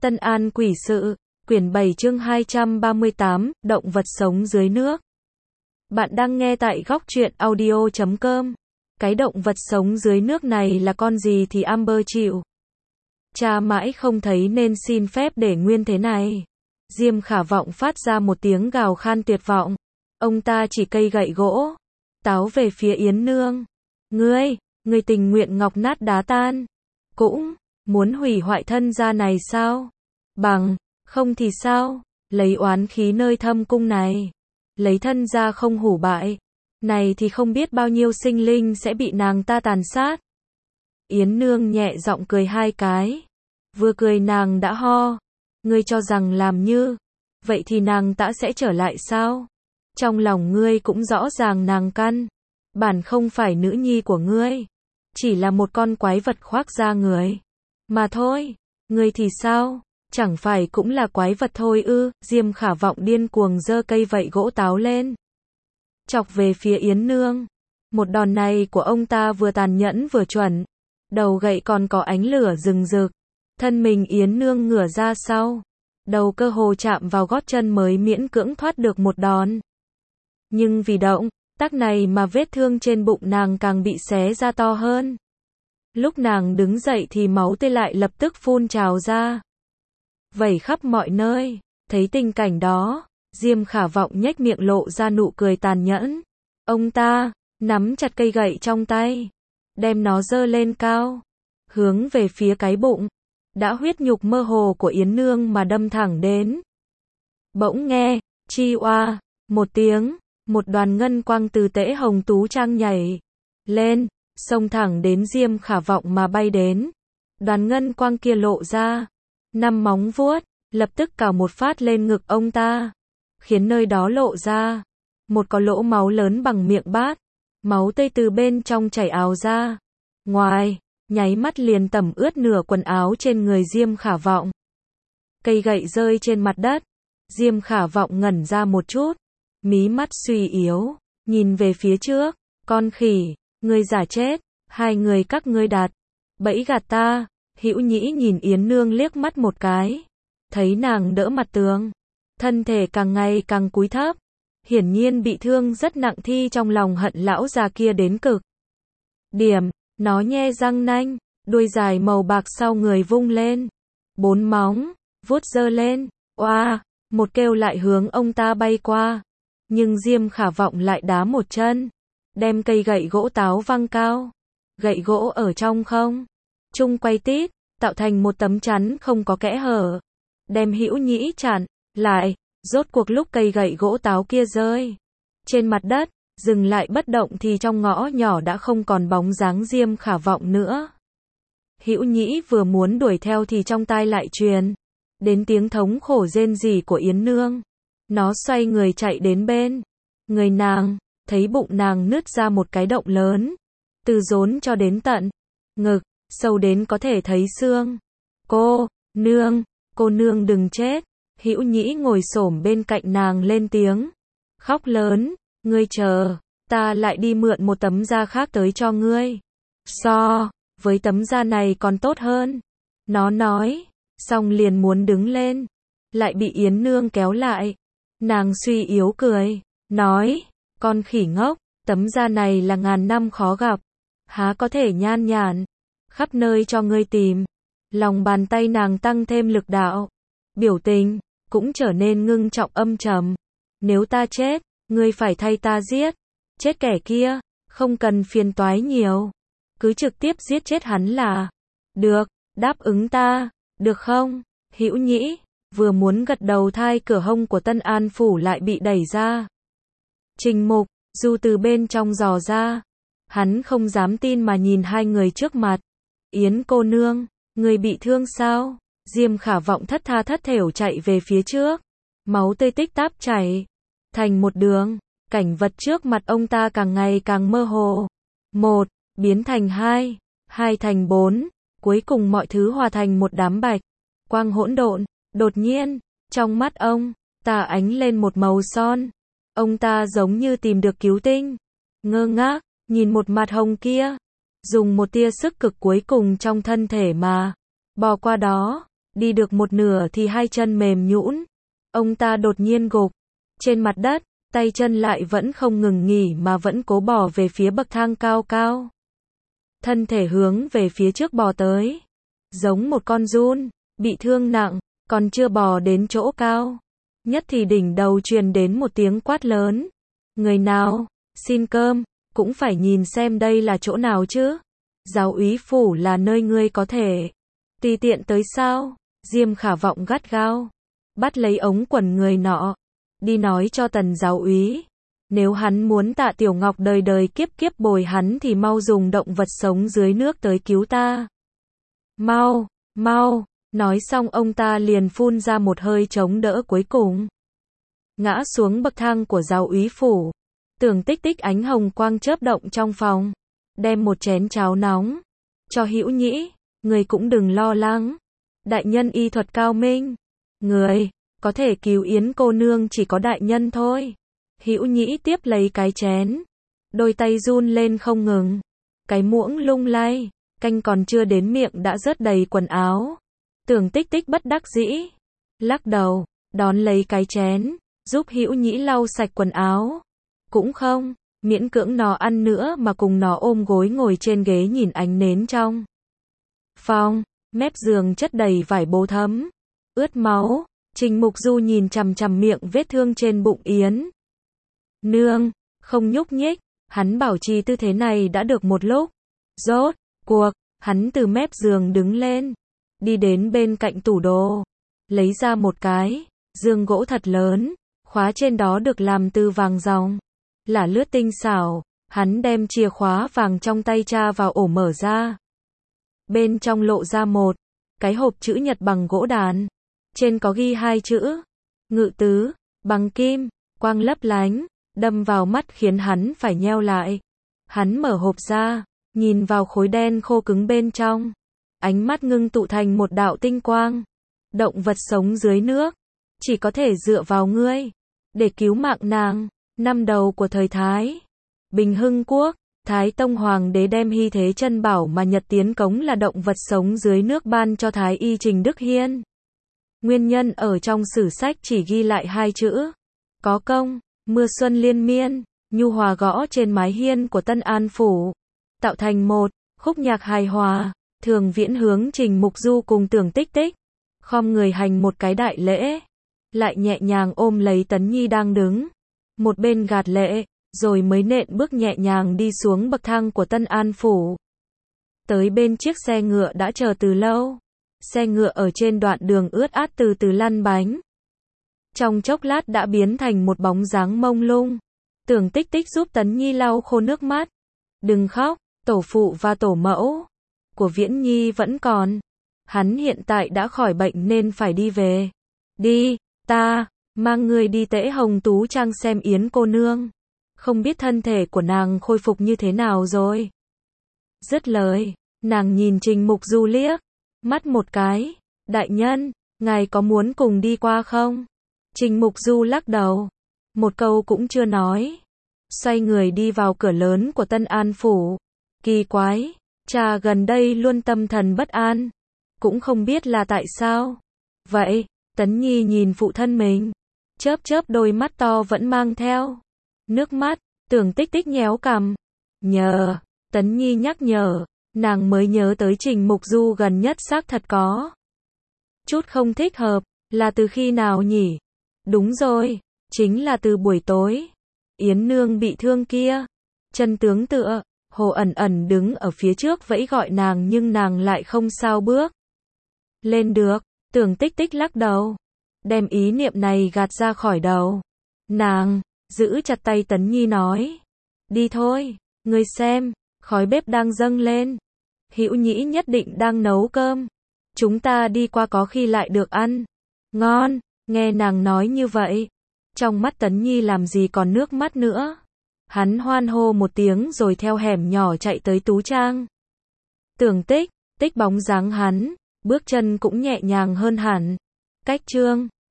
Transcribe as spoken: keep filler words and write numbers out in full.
Tân An Quỷ Sự, quyển bảy chương hai trăm ba mươi tám, động vật sống dưới nước. Bạn đang nghe tại góc truyện audio chấm com. Cái động vật sống dưới nước này là con gì thì Amber chịu. Cha mãi không thấy nên xin phép để nguyên thế này. Diêm Khả Vọng phát ra một tiếng gào khan tuyệt vọng. Ông ta chỉ cây gậy gỗ, táo về phía Yến Nương. Ngươi, ngươi tình nguyện ngọc nát đá tan, cũng muốn hủy hoại thân gia này sao? Bằng không thì sao? Lấy oán khí nơi thâm cung này, lấy thân gia không hủ bại, này thì không biết bao nhiêu sinh linh sẽ bị nàng ta tàn sát. Yến Nương nhẹ giọng cười hai cái. Vừa cười nàng đã ho. Ngươi cho rằng làm như vậy thì nàng ta sẽ trở lại sao? Trong lòng ngươi cũng rõ ràng nàng căn bản không phải nữ nhi của ngươi, chỉ là một con quái vật khoác da người mà thôi. Ngươi thì sao? Chẳng phải cũng là quái vật thôi ư? Diêm Khả Vọng điên cuồng giơ cây vậy gỗ táo lên, chọc về phía Yến Nương. Một đòn này của ông ta vừa tàn nhẫn vừa chuẩn. Đầu gậy còn có ánh lửa rừng rực. Thân mình Yến Nương ngửa ra sau, đầu cơ hồ chạm vào gót chân mới miễn cưỡng thoát được một đòn. Nhưng vì động tác này mà vết thương trên bụng nàng càng bị xé ra to hơn. Lúc nàng đứng dậy thì máu tươi lại lập tức phun trào ra, vẩy khắp mọi nơi. Thấy tình cảnh đó, Diêm Khả Vọng nhếch miệng lộ ra nụ cười tàn nhẫn. Ông ta nắm chặt cây gậy trong tay, đem nó giơ lên cao, hướng về phía cái bụng đã huyết nhục mơ hồ của Yến Nương mà đâm thẳng đến. Bỗng nghe chi oa một tiếng, một đoàn ngân quang từ tễ hồng tú trang nhảy lên, xông thẳng đến Diêm Khả Vọng mà bay đến. Đoàn ngân quang kia lộ ra năm móng vuốt, lập tức cào một phát lên ngực ông ta, khiến nơi đó lộ ra một có lỗ máu lớn bằng miệng bát. Máu tươi từ bên trong chảy ào ra ngoài, nháy mắt liền tẩm ướt nửa quần áo trên người Diêm Khả Vọng. Cây gậy rơi trên mặt đất. Diêm Khả Vọng ngẩn ra một chút, mí mắt suy yếu, nhìn về phía trước. Con khỉ, ngươi giả chết, hai người các ngươi đặt bẫy gạt ta. Hữu Nhĩ nhìn Yến Nương liếc mắt một cái, thấy nàng đỡ mặt tường, thân thể càng ngày càng cúi thấp, hiển nhiên bị thương rất nặng, thi trong lòng hận lão già kia đến cực điểm. Nó nhe răng nanh, đuôi dài màu bạc sau người vung lên, bốn móng vuốt giơ lên, oa, một kêu lại hướng ông ta bay qua. Nhưng Diêm Khả Vọng lại đá một chân, đem cây gậy gỗ táo văng cao. Gậy gỗ ở trong không trung quay tít, tạo thành một tấm chắn không có kẽ hở, đem Hữu Nhĩ chặn lại. Rốt cuộc lúc cây gậy gỗ táo kia rơi trên mặt đất, dừng lại bất động thì trong ngõ nhỏ đã không còn bóng dáng Diêm Khả Vọng nữa. Hữu Nhĩ vừa muốn đuổi theo thì trong tai lại truyền đến tiếng thống khổ rên rỉ của Yến Nương. Nó xoay người chạy đến bên người nàng, thấy bụng nàng nứt ra một cái động lớn, từ rốn cho đến tận ngực, sâu đến có thể thấy xương. Cô nương, cô nương đừng chết. Hữu Nhĩ ngồi xổm bên cạnh nàng lên tiếng khóc lớn. Ngươi chờ, ta lại đi mượn một tấm da khác tới cho ngươi, so với tấm da này còn tốt hơn. Nó nói xong liền muốn đứng lên, lại bị Yến Nương kéo lại. Nàng suy yếu cười, nói, con khỉ ngốc, tấm da này là ngàn năm khó gặp, há có thể nhan nhản khắp nơi cho ngươi tìm. Lòng bàn tay nàng tăng thêm lực đạo, biểu tình cũng trở nên ngưng trọng âm trầm. Nếu ta chết, ngươi phải thay ta giết chết kẻ kia, không cần phiền toái nhiều, cứ trực tiếp giết chết hắn là được. Đáp ứng ta, được không? Hữu Nhĩ vừa muốn gật đầu, thai cửa hông của Tân An phủ lại bị đẩy ra. Trình Mục Du từ bên trong dò ra, hắn không dám tin mà nhìn hai người trước mặt. Yến cô nương, người bị thương sao? Diêm Khả Vọng thất tha thất thểu chạy về phía trước, máu tươi tích táp chảy thành một đường. Cảnh vật trước mặt ông ta càng ngày càng mơ hồ, một biến thành hai, hai thành bốn, cuối cùng mọi thứ hòa thành một đám bạch quang hỗn độn. Đột nhiên, trong mắt ông ta ánh lên một màu son. Ông ta giống như tìm được cứu tinh, ngơ ngác nhìn một mặt hồng kia, dùng một tia sức cực cuối cùng trong thân thể mà bò qua đó. Đi được một nửa thì hai chân mềm nhũn, ông ta đột nhiên gục trên mặt đất, tay chân lại vẫn không ngừng nghỉ mà vẫn cố bò về phía bậc thang cao cao. Thân thể hướng về phía trước bò tới, giống một con giun, bị thương nặng, còn chưa bò đến chỗ cao. Nhất thì đỉnh đầu truyền đến một tiếng quát lớn. Người nào, xin cơm, cũng phải nhìn xem đây là chỗ nào chứ. Giáo úy phủ là nơi ngươi có thể tùy tiện tới sao? Diêm Khả Vọng gắt gao, bắt lấy ống quần người nọ, đi nói cho Tần giáo úy, nếu hắn muốn Tạ Tiểu Ngọc đời đời kiếp kiếp bồi hắn thì mau dùng động vật sống dưới nước tới cứu ta. Mau, mau, nói xong ông ta liền phun ra một hơi chống đỡ cuối cùng. Ngã xuống bậc thang của giáo úy phủ. Tưởng Tích Tích ánh hồng quang chớp động trong phòng, đem một chén cháo nóng cho Hữu Nhĩ, người cũng đừng lo lắng. Đại nhân y thuật cao minh, người có thể cứu Yến cô nương chỉ có đại nhân thôi. Hữu Nhĩ tiếp lấy cái chén, đôi tay run lên không ngừng, cái muỗng lung lay, canh còn chưa đến miệng đã rớt đầy quần áo. Tưởng Tích Tích bất đắc dĩ, lắc đầu, đón lấy cái chén, giúp Hữu Nhĩ lau sạch quần áo. Cũng không, miễn cưỡng nó ăn nữa mà cùng nó ôm gối ngồi trên ghế nhìn ánh nến trong phòng, mép giường chất đầy vải bố thấm, ướt máu. Trình Mục Du nhìn chằm chằm miệng vết thương trên bụng Yến nương, không nhúc nhích. Hắn bảo trì tư thế này đã được một lúc. Rốt cuộc, hắn từ mép giường đứng lên, đi đến bên cạnh tủ đồ, lấy ra một cái giường gỗ thật lớn, khóa trên đó được làm từ vàng ròng, là lướt tinh xảo. Hắn đem chìa khóa vàng trong tay tra vào ổ mở ra. Bên trong lộ ra một cái hộp chữ nhật bằng gỗ đàn, trên có ghi hai chữ Ngự Tứ, bằng kim, quang lấp lánh, đâm vào mắt khiến hắn phải nheo lại. Hắn mở hộp ra, nhìn vào khối đen khô cứng bên trong, ánh mắt ngưng tụ thành một đạo tinh quang. Động vật sống dưới nước, chỉ có thể dựa vào ngươi để cứu mạng nàng. Năm đầu của thời Thái Bình Hưng Quốc, Thái Tông Hoàng đế đem hy thế chân bảo mà Nhật Tiến Cống là động vật sống dưới nước ban cho Thái y Trình Đức Hiên. Nguyên nhân ở trong sử sách chỉ ghi lại hai chữ có công. Mưa xuân liên miên, nhu hòa gõ trên mái hiên của Tân An Phủ, tạo thành một khúc nhạc hài hòa. Thường Viễn hướng Trình Mục Du cùng Tưởng Tích Tích, khom người hành một cái đại lễ, lại nhẹ nhàng ôm lấy Tấn Nhi đang đứng một bên gạt lệ, rồi mới nện bước nhẹ nhàng đi xuống bậc thang của Tân An Phủ. Tới bên chiếc xe ngựa đã chờ từ lâu. Xe ngựa ở trên đoạn đường ướt át từ từ lăn bánh. Trong chốc lát đã biến thành một bóng dáng mông lung. Tưởng Tích Tích giúp Tấn Nhi lau khô nước mắt. Đừng khóc, tổ phụ và tổ mẫu của Viễn Nhi vẫn còn. Hắn hiện tại đã khỏi bệnh nên phải đi về. Đi, ta mang người đi Tễ Hồng Tú Trang xem Yến cô nương. Không biết thân thể của nàng khôi phục như thế nào rồi. Dứt lời, nàng nhìn Trình Mục Du liếc mắt một cái. Đại nhân, ngài có muốn cùng đi qua không? Trình Mục Du lắc đầu, một câu cũng chưa nói, xoay người đi vào cửa lớn của Tân An Phủ. Kỳ quái, cha gần đây luôn tâm thần bất an, cũng không biết là tại sao. Vậy, Tấn Nhi nhìn phụ thân mình, chớp chớp đôi mắt to vẫn mang theo nước mắt. Tưởng Tích Tích nhéo cằm. Nhờ, Tấn Nhi nhắc nhở, nàng mới nhớ tới Trình Mục Du gần nhất xác thật có chút không thích hợp, là từ khi nào nhỉ? Đúng rồi, chính là từ buổi tối Yến nương bị thương kia. Chân tướng tựa, Hồ ẩn ẩn đứng ở phía trước vẫy gọi nàng nhưng nàng lại không sao bước lên được. Tưởng Tích Tích lắc đầu, đem ý niệm này gạt ra khỏi đầu. Nàng giữ chặt tay Tấn Nhi nói, đi thôi, ngươi xem, khói bếp đang dâng lên. Hữu Nhĩ nhất định đang nấu cơm. Chúng ta đi qua có khi lại được ăn ngon. Nghe nàng nói như vậy, trong mắt Tấn Nhi làm gì còn nước mắt nữa. Hắn hoan hô một tiếng rồi theo hẻm nhỏ chạy tới Tú Trang. Tưởng Tích Tích bóng dáng hắn, bước chân cũng nhẹ nhàng hơn hẳn. Cách chương